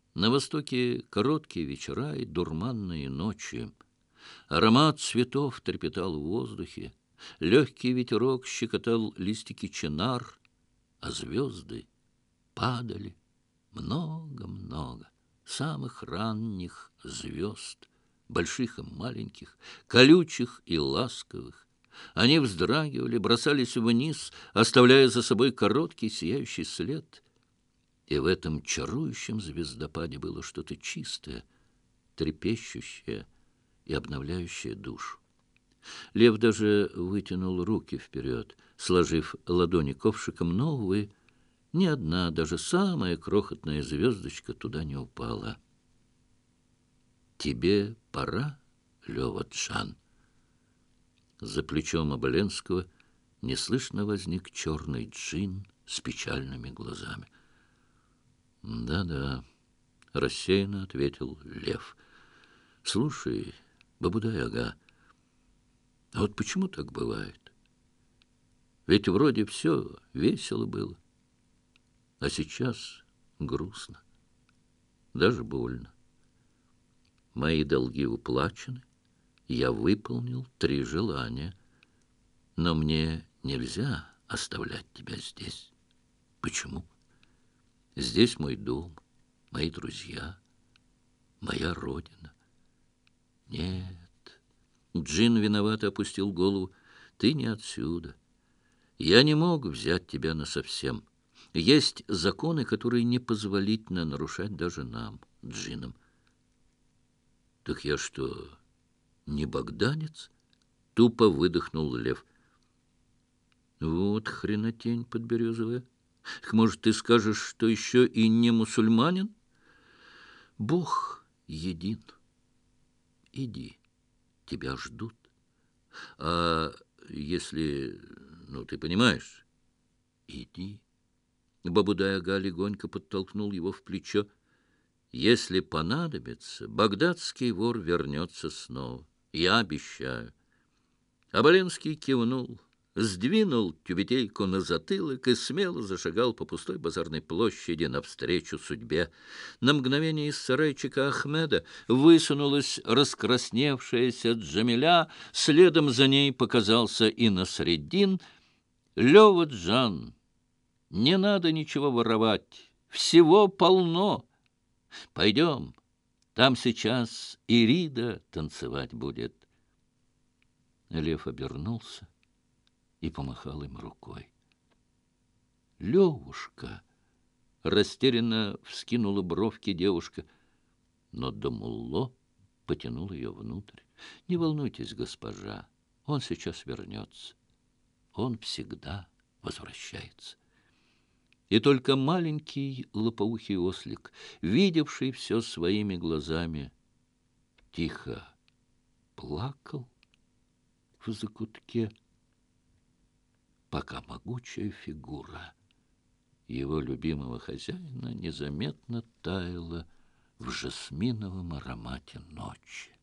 На востоке короткие вечера и дурманные ночи. Аромат цветов трепетал в воздухе, легкий ветерок щекотал листики чинар, а звезды падали много-много, самых ранних звезд, больших и маленьких, колючих и ласковых. Они вздрагивали, бросались вниз, оставляя за собой короткий сияющий след. И в этом чарующем звездопаде было что-то чистое, трепещущее и обновляющее душу. Лев даже вытянул руки вперед, сложив ладони ковшиком, но, увы, ни одна, даже самая крохотная звездочка туда не упала. «Тебе пора, Лева-Джан?» За плечом Оболенского неслышно возник черный джин с печальными глазами. «Да-да», — рассеянно ответил Лев. «Слушай, Бабудай-ага, а вот почему так бывает? Ведь вроде все весело было, а сейчас грустно, даже больно. Мои долги уплачены, я выполнил 3 желания, но мне нельзя оставлять тебя здесь. Почему? Здесь мой дом, мои друзья, моя родина. Нет». Джин виновато опустил голову. «Ты не отсюда. Я не мог взять тебя насовсем. Есть законы, которые непозволительно нарушать даже нам, джинам». «Так я что, не богданец?» — тупо выдохнул Лев. «Вот хренотень подберезовая. Может, ты скажешь, что еще и не мусульманин? Бог един. Иди, тебя ждут. А если, ну, ты понимаешь, иди». Бабудай-ага легонько подтолкнул его в плечо. «Если понадобится, багдадский вор вернется снова. Я обещаю». Оболенский кивнул, сдвинул тюбетейку на затылок и смело зашагал по пустой базарной площади навстречу судьбе. На мгновение из сарайчика Ахмеда высунулась раскрасневшаяся Джамиля, следом за ней показался и Насреддин. «Лева-Джан, не надо ничего воровать, всего полно. Пойдем, там сейчас Ирида танцевать будет». Лев обернулся и помахал им рукой. «Левушка!» — растерянно вскинула бровки девушка, но Дамулло потянул ее внутрь. «Не волнуйтесь, госпожа, он сейчас вернется. Он всегда возвращается». И только маленький лопоухий ослик, видевший все своими глазами, тихо плакал в закутке, пока могучая фигура его любимого хозяина незаметно таяла в жасминовом аромате ночи.